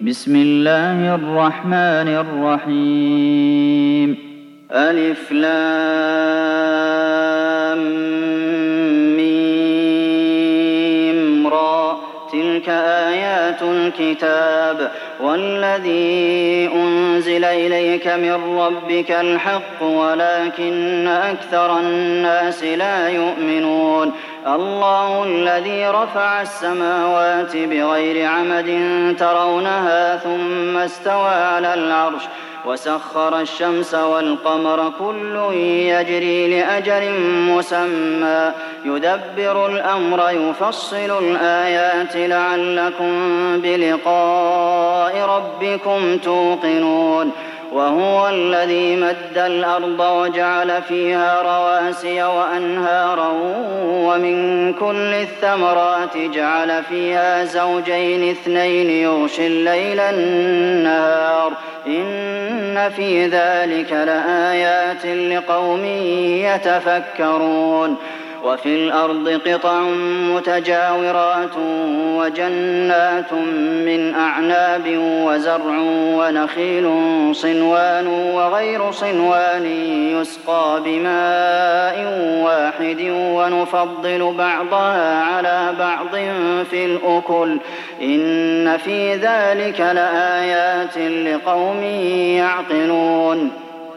بسم الله الرحمن الرحيم ألف لام ميم را تلك آيات الكتاب والذي أنزل إليك من ربك الحق ولكن أكثر الناس لا يؤمنون الله الذي رفع السماوات بغير عمد ترونها ثم استوى على العرش وسخر الشمس والقمر كل يجري لأجل مسمى يدبر الأمر يفصل الآيات لعلكم بلقاء ربكم توقنون وهو الذي مد الأرض وجعل فيها رواسي وأنهارا ومن كل الثمرات جعل فيها زوجين اثنين يغشي الليل النهار إن في ذلك لآيات لقوم يتفكرون وفي الأرض قطع متجاورات وجنات من أعناب وزرع ونخيل صنوان وغير صنوان يسقى بماء واحد ونفضل بعضها على بعض في الأكل إن في ذلك لآيات لقوم يعقلون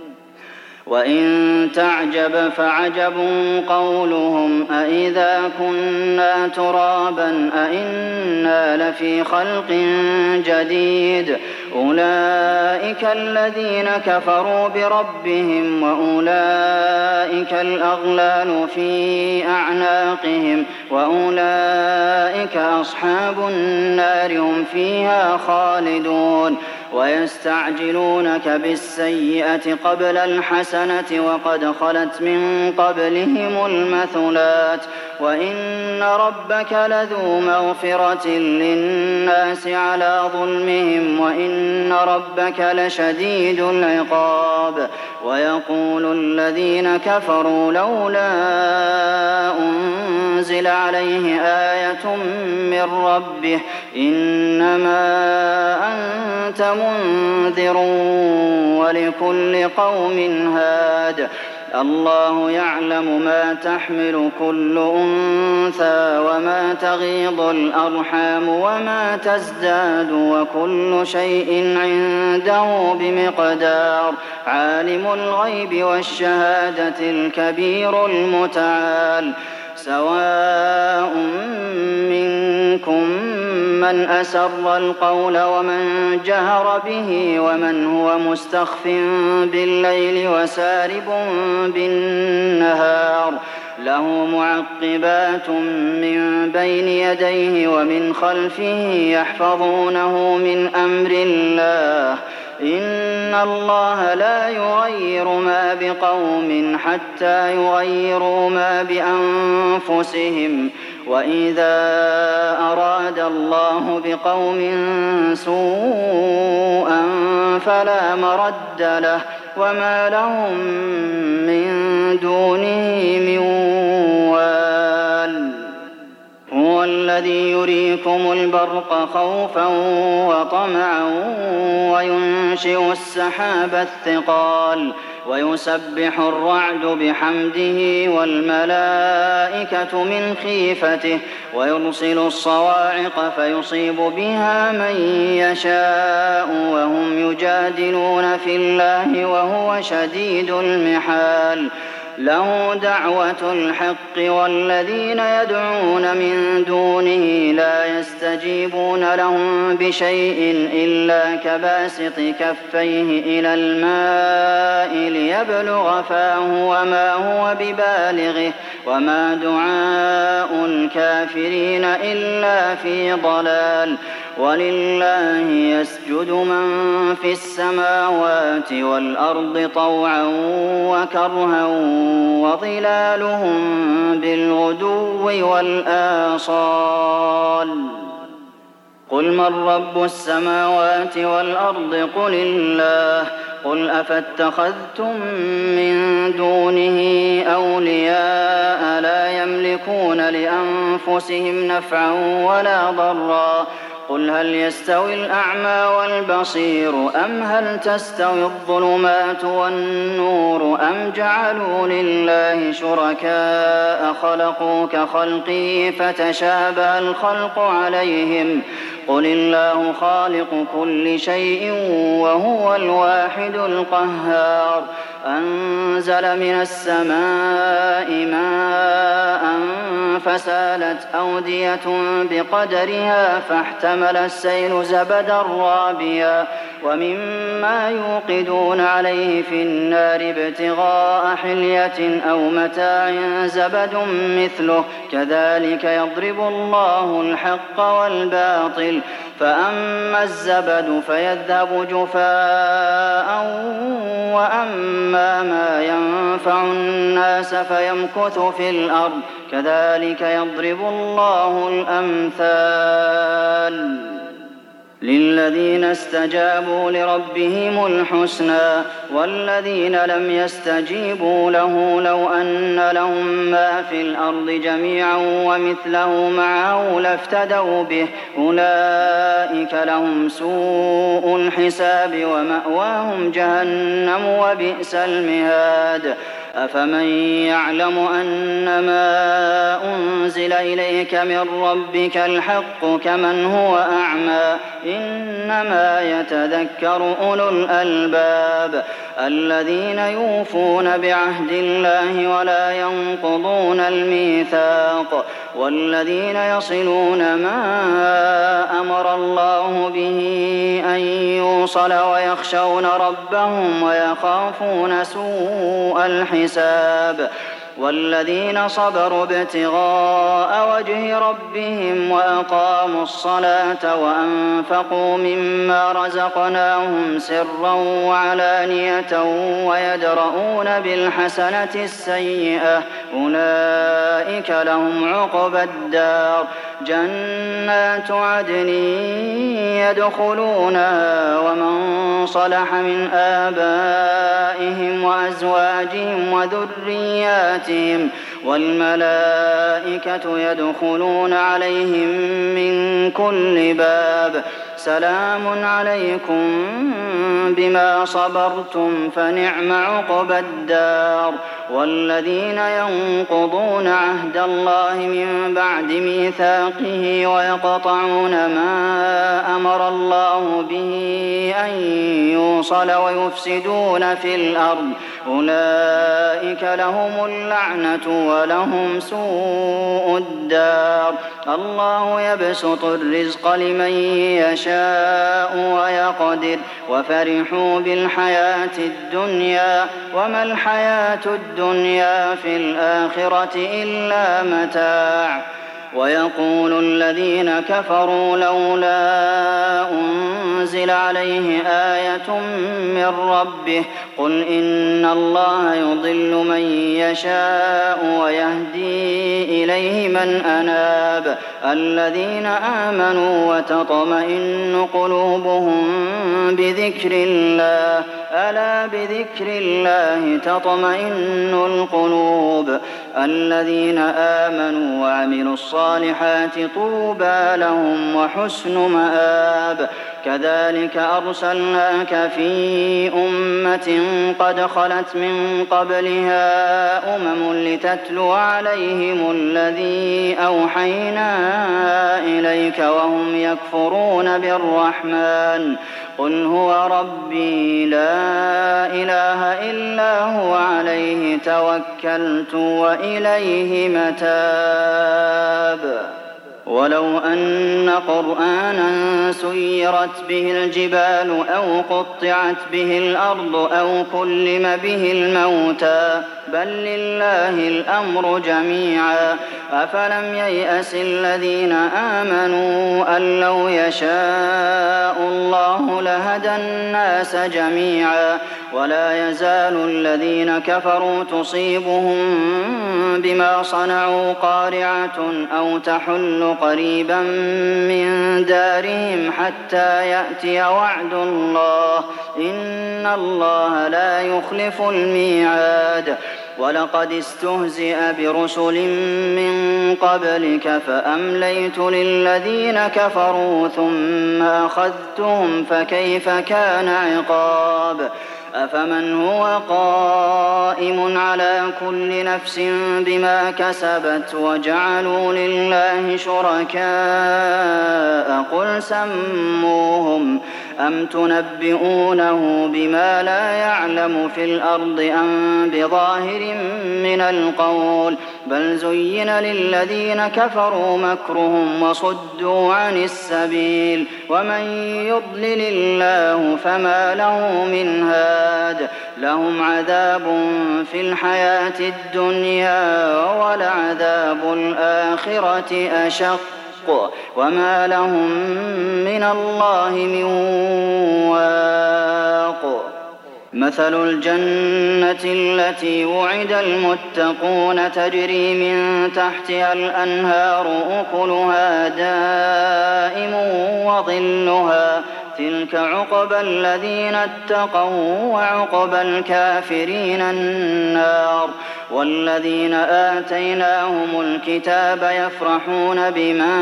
وإن تعجب فعجب قولهم أإذا كنا ترابا أإنا لفي خلق جديد أولئك الذين كفروا بربهم وأولئك الأغلال في أعناقهم وأولئك أصحاب النار هم فيها خالدون ويستعجلونك بالسيئة قبل الحسنة وقد خلت من قبلهم المثلات وإن ربك لذو مغفرة للناس على ظلمهم وإن ربك لشديد العقاب ويقول الذين كفروا لولا أنزل عليه آية من ربه إنما أنت منذر ولكل قوم هاد الله يعلم ما تحمل كل أنثى وما تغيض الأرحام وما تزداد وكل شيء عنده بمقدار عالم الغيب والشهادة الكبير المتعال سواء منكم من أسر القول ومن جهر به ومن هو مستخف بالليل وسارب بالنهار له معقبات من بين يديه ومن خلفه يحفظونه من أمر الله إن الله لا يغير ما بقوم حتى يغيروا ما بأنفسهم وإذا أراد الله بقوم سوءا فلا مرد له وما لهم من دونه من وال هو الذي يريكم البرق خوفا وطمعا وينشئ السحاب الثقال ويسبح الرعد بحمده والملائكة من خيفته ويرسل الصواعق فيصيب بها من يشاء وهم يجادلون في الله وهو شديد المحال له دعوة الحق والذين يدعون من دونه لا يستجيبون لهم بشيء إلا كباسط كفيه إلى الماء ليبلغ فاه وما هو ببالغه وما دعاء الكافرين إلا في ضلال ولله يسجد من في السماوات والأرض طوعا وكرها وظلالهم بالغدو والآصال قل من رب السماوات والأرض قل الله قل أفاتخذتم من دونه أولياء لا يملكون لأنفسهم نفعا ولا ضرا قل هل يستوي الأعمى والبصير أم هل تستوي الظلمات والنور أم جعلوا لله شركاء خلقوا كخلقه فتشابه الخلق عليهم قل الله خالق كل شيء وهو الواحد القهار أنزل من السماء ماء فسالت أودية بقدرها فاحتمل السيل زبدا رابيا ومما يوقدون عليه في النار ابتغاء حلية أو متاع زبد مثله كذلك يضرب الله الحق والباطل فأما الزبد فيذهب جفاء وأما ما ينفع الناس فيمكث في الأرض كذلك يضرب الله الأمثال للذين استجابوا لربهم الحسنى والذين لم يستجيبوا له لو أن لهم ما في الأرض جميعا ومثله معه لافتدوا به أولئك لهم سوء الحساب ومأواهم جهنم وبئس المهاد أفمن يعلم أنما أنزل إليك من ربك الحق كمن هو أعمى إنما يتذكر أولو الألباب الذين يوفون بعهد الله ولا ينقضون الميثاق والذين يصلون ما أمر الله به أن يوصل ويخشون ربهم ويخافون سوء الحساب والذين صبروا ابتغاء وجه ربهم وأقاموا الصلاة وأنفقوا مما رزقناهم سرا وعلانية ويدرؤون بالحسنة السيئة أولئك لهم عقبى الدار جنات عدن يدخلونها ومن صلح من آبائهم وأزواجهم وذرياتهم والملائكة يدخلون عليهم من كل باب سلام عليكم بما صبرتم فنعم عقبى الدار والذين ينقضون عهد الله من بعد ميثاقه ويقطعون ما أمر الله به أن يوصل ويفسدون في الأرض أولئك لهم اللعنة ولهم سوء الدار الله يبسط الرزق لمن يشاء ويقدر وفرحوا بالحياة الدنيا وما الحياة الدنيا في الآخرة إلا متاع ويقول الذين كفروا لولا أنزل عليه آية من ربه قل إن الله يضل من يشاء ويهدي إليه من أناب الذين آمنوا وتطمئن قلوبهم بذكر الله ألا بذكر الله تطمئن القلوب الذين آمنوا وعملوا الصالحات طوبى لهم وحسن مآب كذلك أرسلناك في أمة قد خلت من قبلها لتتلو عليهم الذي أوحينا إليك وهم يكفرون بالرحمن قل هو ربي لا إله إلا هو عليه توكلت وإليه متاب ولو أن قرآنا سيرت به الجبال أو قطعت به الأرض أو كلم به الموتى بل لله الأمر جميعا أفلم ييأس الذين آمنوا أن لو يشاء الله لهدى الناس جميعا ولا يزال الذين كفروا تصيبهم بما صنعوا قارعة أو تحل قريبا من دارهم حتى يأتي وعد الله إن الله لا يخلف الميعاد ولقد استهزئ برسل من قبلك فأمليت للذين كفروا ثم أخذتهم فكيف كان عقاب أفمن هو قائم على كل نفس بما كسبت وجعلوا لله شركاء قل سموهم أم تنبئونه بما لا يعلم في الأرض أم بظاهر من القول بل زين للذين كفروا مكرهم وصدوا عن السبيل ومن يضلل الله فما له من هاد لهم عذاب في الحياة الدنيا ولعذاب الآخرة أشق وما لهم من الله من واق مثل الجنة التي وعد المتقون تجري من تحتها الأنهار أكلها دائم وظلها تلك عقبى الذين اتقوا وعقبى الكافرين النار والذين آتيناهم الكتاب يفرحون بما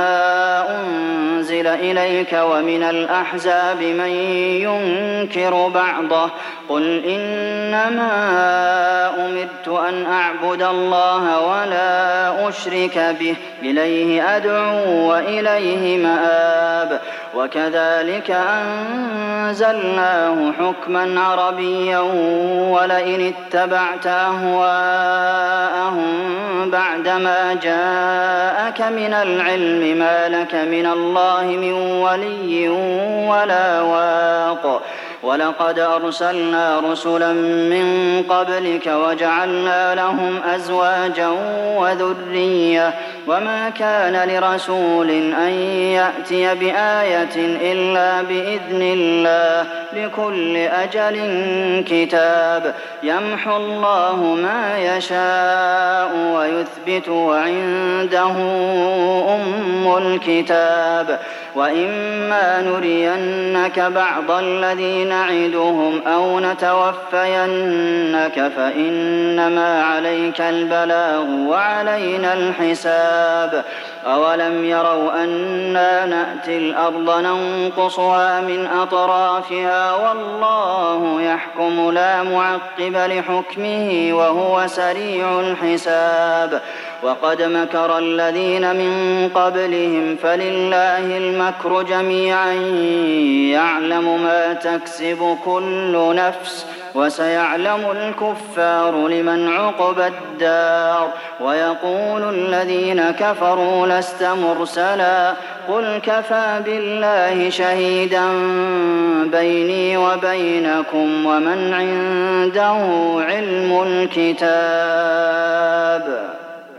أنزل إليك ومن الأحزاب من ينكر بعضه قل إنما أمرت أن أعبد الله ولا أشرك به إليه أدعو وإليه مآب وكذلك أنزلناه حكما عربيا ولئن اتبعت أهواءهم بعدما جاءك من العلم ما لك من الله من ولي ولا واق ولقد أرسلنا رسلا من قبلك وجعلنا لهم أزواجا وذرية وما كان لرسول أن يأتي بآية إلا بإذن الله لكل أجل كتاب يمحو الله ما يشاء ويثبت وعنده أم الكتاب وإما نرينك بعض الذي نعدهم أو نتوفينك فإنما عليك البلاغ وعلينا الحساب أولم يروا أنا نأتي الأرض ننقصها من أطرافها والله يحكم لا معقب لحكمه وهو سريع الحساب وقد مكر الذين من قبلهم فلله المكر جميعا يعلم ما تكسب كل نفس وسيعلم الكفار لمن عقبى الدار ويقول الذين كفروا لست مرسلا قل كفى بالله شهيدا بيني وبينكم ومن عنده علم الكتاب